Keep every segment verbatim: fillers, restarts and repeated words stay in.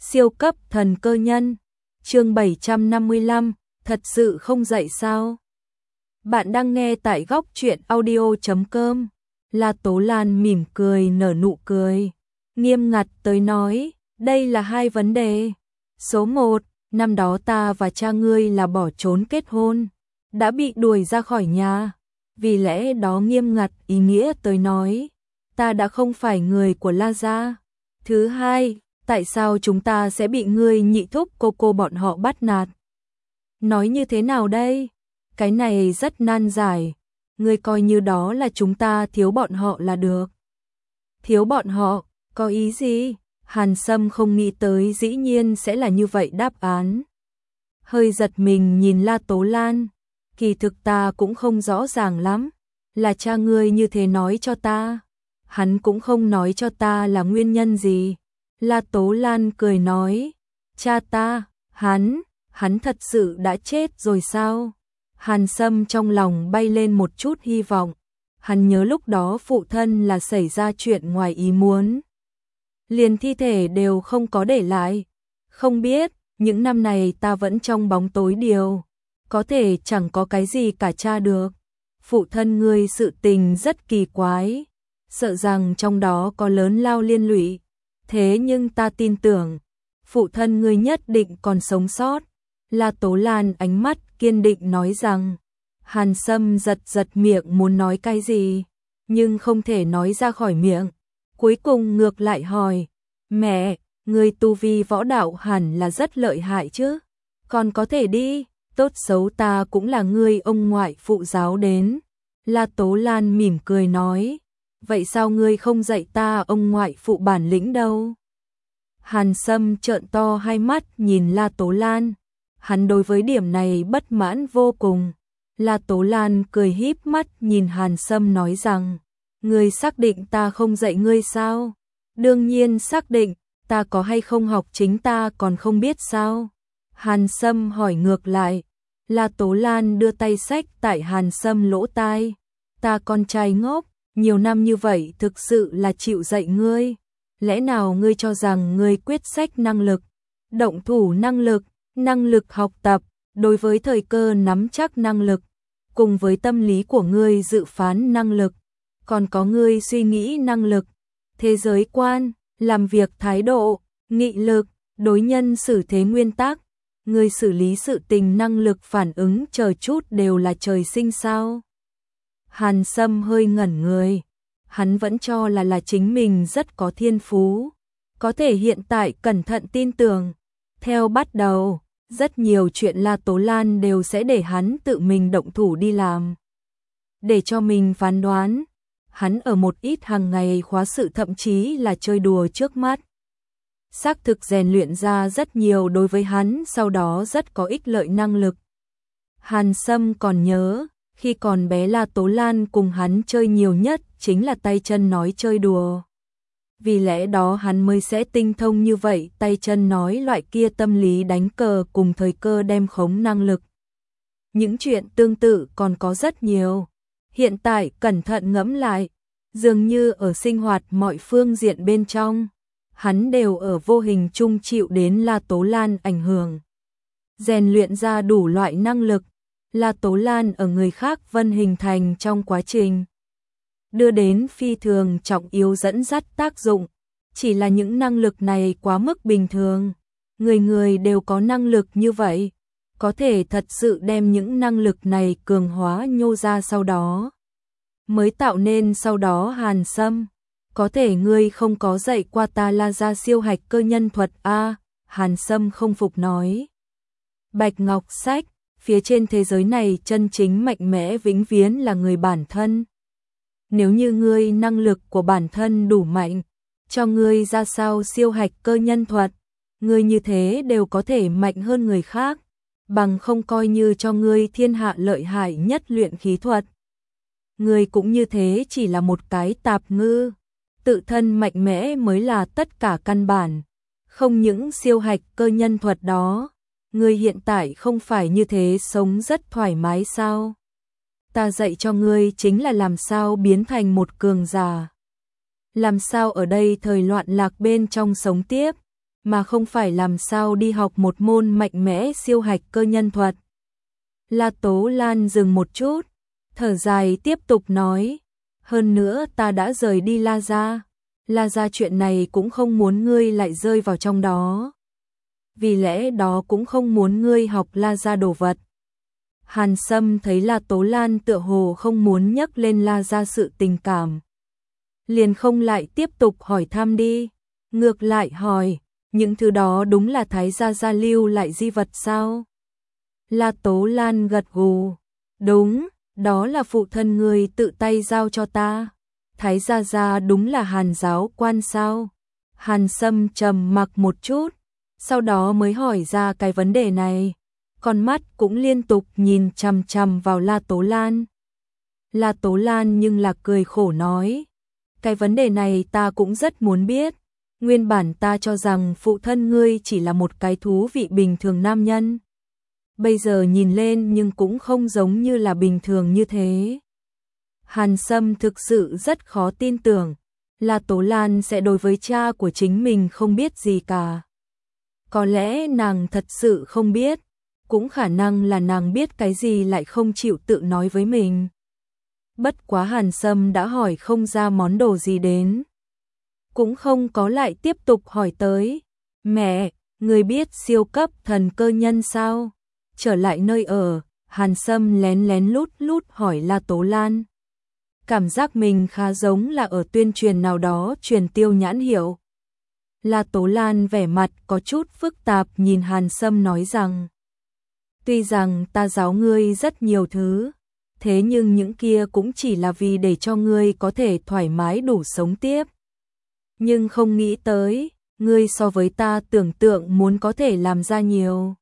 Siêu cấp thần cơ nhân. Chương bảy trăm năm mươi lăm, thật sự không dậy sao? Bạn đang nghe tại góc truyện audio chấm com. La Tố Lan mỉm cười nở nụ cười, nghiêm ngặt tới nói, đây là hai vấn đề. Số một, năm đó ta và cha ngươi là bỏ trốn kết hôn, đã bị đuổi ra khỏi nhà. Vì lẽ đó nghiêm ngặt ý nghĩa tới nói, ta đã không phải người của La gia. Thứ hai, tại sao chúng ta sẽ bị ngươi nhị thúc cô cô bọn họ bắt nạt? Nói như thế nào đây? Cái này rất nan giải. Ngươi coi như đó là chúng ta thiếu bọn họ là được. Thiếu bọn họ, có ý gì? Hàn Sâm không nghĩ tới dĩ nhiên sẽ là như vậy đáp án. Hơi giật mình nhìn La Tố Lan. Kỳ thực ta cũng không rõ ràng lắm. Là cha ngươi như thế nói cho ta. Hắn cũng không nói cho ta là nguyên nhân gì. La Tố Lan cười nói, cha ta, hắn, hắn thật sự đã chết rồi sao? Hàn Sâm trong lòng bay lên một chút hy vọng, hắn nhớ lúc đó phụ thân là xảy ra chuyện ngoài ý muốn. Liền thi thể đều không có để lại, không biết, những năm này ta vẫn trong bóng tối điều, có thể chẳng có cái gì cả tra được. Phụ thân ngươi sự tình rất kỳ quái, sợ rằng trong đó có lớn lao liên lụy. Thế nhưng ta tin tưởng, phụ thân ngươi nhất định còn sống sót. La Tố Lan ánh mắt kiên định nói rằng, Hàn Sâm giật giật miệng muốn nói cái gì, nhưng không thể nói ra khỏi miệng. Cuối cùng ngược lại hỏi, mẹ, ngươi tu vi võ đạo hẳn là rất lợi hại chứ, còn có thể đi, tốt xấu ta cũng là ngươi ông ngoại phụ giáo đến. La Tố Lan mỉm cười nói, vậy sao ngươi không dạy ta ông ngoại phụ bản lĩnh đâu? Hàn Sâm trợn to hai mắt nhìn La Tố Lan, hắn đối với điểm này bất mãn vô cùng. La Tố Lan cười híp mắt nhìn Hàn Sâm nói rằng, ngươi xác định ta không dạy ngươi sao? Đương nhiên xác định, ta có hay không học chính ta còn không biết sao? Hàn Sâm hỏi ngược lại. La Tố Lan đưa tay xách tại Hàn Sâm lỗ tai, ta con trai ngốc, nhiều năm như vậy thực sự là chịu dạy ngươi. Lẽ nào ngươi cho rằng ngươi quyết sách năng lực, động thủ năng lực, năng lực học tập, đối với thời cơ nắm chắc năng lực, cùng với tâm lý của ngươi dự phán năng lực, còn có ngươi suy nghĩ năng lực, thế giới quan, làm việc thái độ, nghị lực, đối nhân xử thế nguyên tắc, ngươi xử lý sự tình năng lực phản ứng chờ chút đều là trời sinh sao? Hàn Sâm hơi ngẩn người. Hắn vẫn cho là là chính mình rất có thiên phú, có thể hiện tại cẩn thận tin tưởng. Theo bắt đầu, rất nhiều chuyện La Tố Lan đều sẽ để hắn tự mình động thủ đi làm. Để cho mình phán đoán, hắn ở một ít hàng ngày khóa sự thậm chí là chơi đùa trước mắt. Xác thực rèn luyện ra rất nhiều đối với hắn sau đó rất có ích lợi năng lực. Hàn Sâm còn nhớ, khi còn bé La Tố Lan cùng hắn chơi nhiều nhất chính là tay chân nói chơi đùa. Vì lẽ đó hắn mới sẽ tinh thông như vậy, tay chân nói loại kia tâm lý đánh cờ cùng thời cơ đem khống năng lực. Những chuyện tương tự còn có rất nhiều. Hiện tại cẩn thận ngẫm lại, dường như ở sinh hoạt mọi phương diện bên trong, hắn đều ở vô hình chung chịu đến La Tố Lan ảnh hưởng. Rèn luyện ra đủ loại năng lực, La Tố Lan ở người khác vân hình thành trong quá trình đưa đến phi thường trọng yếu dẫn dắt tác dụng, chỉ là những năng lực này quá mức bình thường, người người đều có năng lực như vậy, có thể thật sự đem những năng lực này cường hóa nhô ra sau đó, mới tạo nên sau đó Hàn Sâm, có thể ngươi không có dạy qua ta La gia siêu hạch cơ nhân thuật a? Hàn Sâm không phục nói. Bạch Ngọc Sách, phía trên thế giới này chân chính mạnh mẽ vĩnh viễn là người bản thân. Nếu như ngươi năng lực của bản thân đủ mạnh, cho ngươi ra sao siêu hạch cơ nhân thuật, ngươi như thế đều có thể mạnh hơn người khác, bằng không coi như cho ngươi thiên hạ lợi hại nhất luyện khí thuật. Ngươi cũng như thế chỉ là một cái tạp ngư, tự thân mạnh mẽ mới là tất cả căn bản, không những siêu hạch cơ nhân thuật đó, ngươi hiện tại không phải như thế sống rất thoải mái sao? Ta dạy cho ngươi chính là làm sao biến thành một cường giả. Làm sao ở đây thời loạn lạc bên trong sống tiếp, mà không phải làm sao đi học một môn mạnh mẽ siêu hạch cơ nhân thuật. La Tố Lan dừng một chút, thở dài tiếp tục nói, hơn nữa ta đã rời đi La gia, La gia chuyện này cũng không muốn ngươi lại rơi vào trong đó. Vì lẽ đó cũng không muốn ngươi học La gia đồ vật. Hàn Sâm thấy La Tố Lan tựa hồ không muốn nhắc lên La gia sự tình cảm, liền không lại tiếp tục hỏi thăm đi, ngược lại hỏi, những thứ đó đúng là Thái gia gia lưu lại di vật sao? La Tố Lan gật gù, đúng, đó là phụ thân người tự tay giao cho ta. Thái gia gia đúng là Hàn giáo quan sao? Hàn Sâm trầm mặc một chút, sau đó mới hỏi ra cái vấn đề này, con mắt cũng liên tục nhìn chằm chằm vào La Tố Lan. La Tố Lan nhưng là cười khổ nói, cái vấn đề này ta cũng rất muốn biết, nguyên bản ta cho rằng phụ thân ngươi chỉ là một cái thú vị bình thường nam nhân. Bây giờ nhìn lên nhưng cũng không giống như là bình thường như thế. Hàn Sâm thực sự rất khó tin tưởng, La Tố Lan sẽ đối với cha của chính mình không biết gì cả. Có lẽ nàng thật sự không biết, cũng khả năng là nàng biết cái gì lại không chịu tự nói với mình. Bất quá Hàn Sâm đã hỏi không ra món đồ gì đến, cũng không có lại tiếp tục hỏi tới. Mẹ, người biết siêu cấp thần cơ nhân sao? Trở lại nơi ở, Hàn Sâm lén lén lút lút hỏi La Tố Lan. Cảm giác mình khá giống là ở tuyên truyền nào đó truyền tiêu nhãn hiệu. La Tố Lan vẻ mặt có chút phức tạp nhìn Hàn Sâm nói rằng, tuy rằng ta giáo ngươi rất nhiều thứ, thế nhưng những kia cũng chỉ là vì để cho ngươi có thể thoải mái đủ sống tiếp. Nhưng không nghĩ tới, ngươi so với ta tưởng tượng muốn có thể làm ra nhiều.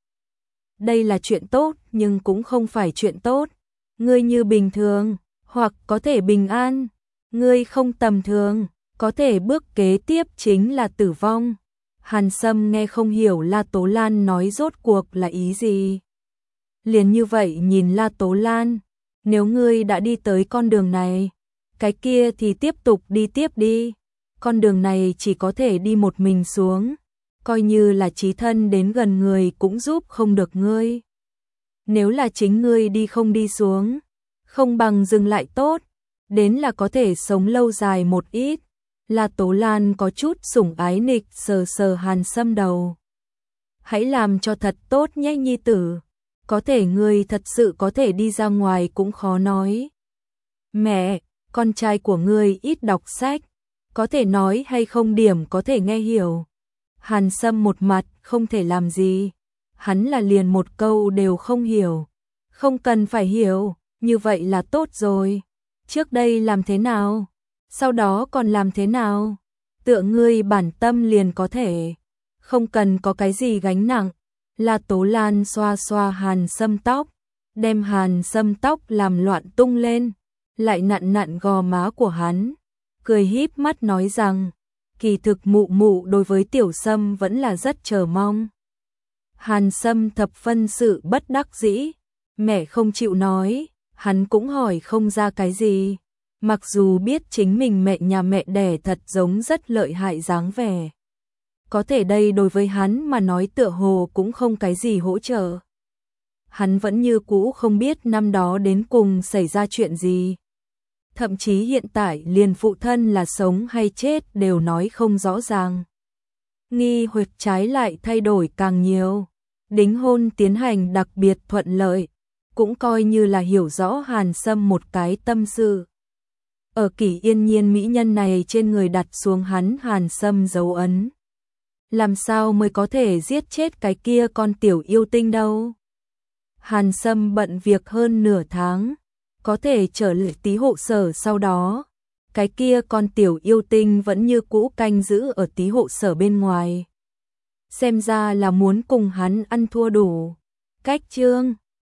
Đây là chuyện tốt nhưng cũng không phải chuyện tốt. Ngươi như bình thường, hoặc có thể bình an. Ngươi không tầm thường, có thể bước kế tiếp chính là tử vong. Hàn Sâm nghe không hiểu La Tố Lan nói rốt cuộc là ý gì. Liền như vậy nhìn La Tố Lan, nếu ngươi đã đi tới con đường này, cái kia thì tiếp tục đi tiếp đi. Con đường này chỉ có thể đi một mình xuống, coi như là chí thân đến gần người cũng giúp không được ngươi. Nếu là chính ngươi đi không đi xuống, không bằng dừng lại tốt, đến là có thể sống lâu dài một ít. La Tố Lan có chút sủng ái nịch sờ sờ Hàn Sâm đầu. Hãy làm cho thật tốt nhé nhi tử, có thể ngươi thật sự có thể đi ra ngoài cũng khó nói. Mẹ, con trai của ngươi ít đọc sách, có thể nói hay không điểm có thể nghe hiểu. Hàn Sâm một mặt không thể làm gì, hắn là liền một câu đều không hiểu. Không cần phải hiểu, như vậy là tốt rồi. Trước đây làm thế nào, sau đó còn làm thế nào, tựa ngươi bản tâm liền có thể, không cần có cái gì gánh nặng. La Tố Lan xoa xoa Hàn Sâm tóc, đem Hàn Sâm tóc làm loạn tung lên, lại nặn nặn gò má của hắn, cười híp mắt nói rằng, kỳ thực mụ mụ đối với Tiểu Sâm vẫn là rất chờ mong. Hàn Sâm thập phân sự bất đắc dĩ, mẹ không chịu nói, hắn cũng hỏi không ra cái gì, mặc dù biết chính mình mẹ nhà mẹ đẻ thật giống rất lợi hại dáng vẻ. Có thể đây đối với hắn mà nói tựa hồ cũng không cái gì hỗ trợ. Hắn vẫn như cũ không biết năm đó đến cùng xảy ra chuyện gì. Thậm chí hiện tại liền phụ thân là sống hay chết đều nói không rõ ràng. Nghi hoặc trái lại thay đổi càng nhiều. Đính hôn tiến hành đặc biệt thuận lợi, cũng coi như là hiểu rõ Hàn Sâm một cái tâm sự. Ở Kỷ Yên Nhiên mỹ nhân này trên người đặt xuống hắn Hàn Sâm dấu ấn. Làm sao mới có thể giết chết cái kia con tiểu yêu tinh đâu. Hàn Sâm bận việc hơn nửa tháng, có thể trở lại tí hộ sở sau đó. Cái kia con tiểu yêu tinh vẫn như cũ canh giữ ở tí hộ sở bên ngoài. Xem ra là muốn cùng hắn ăn thua đủ. Cách chương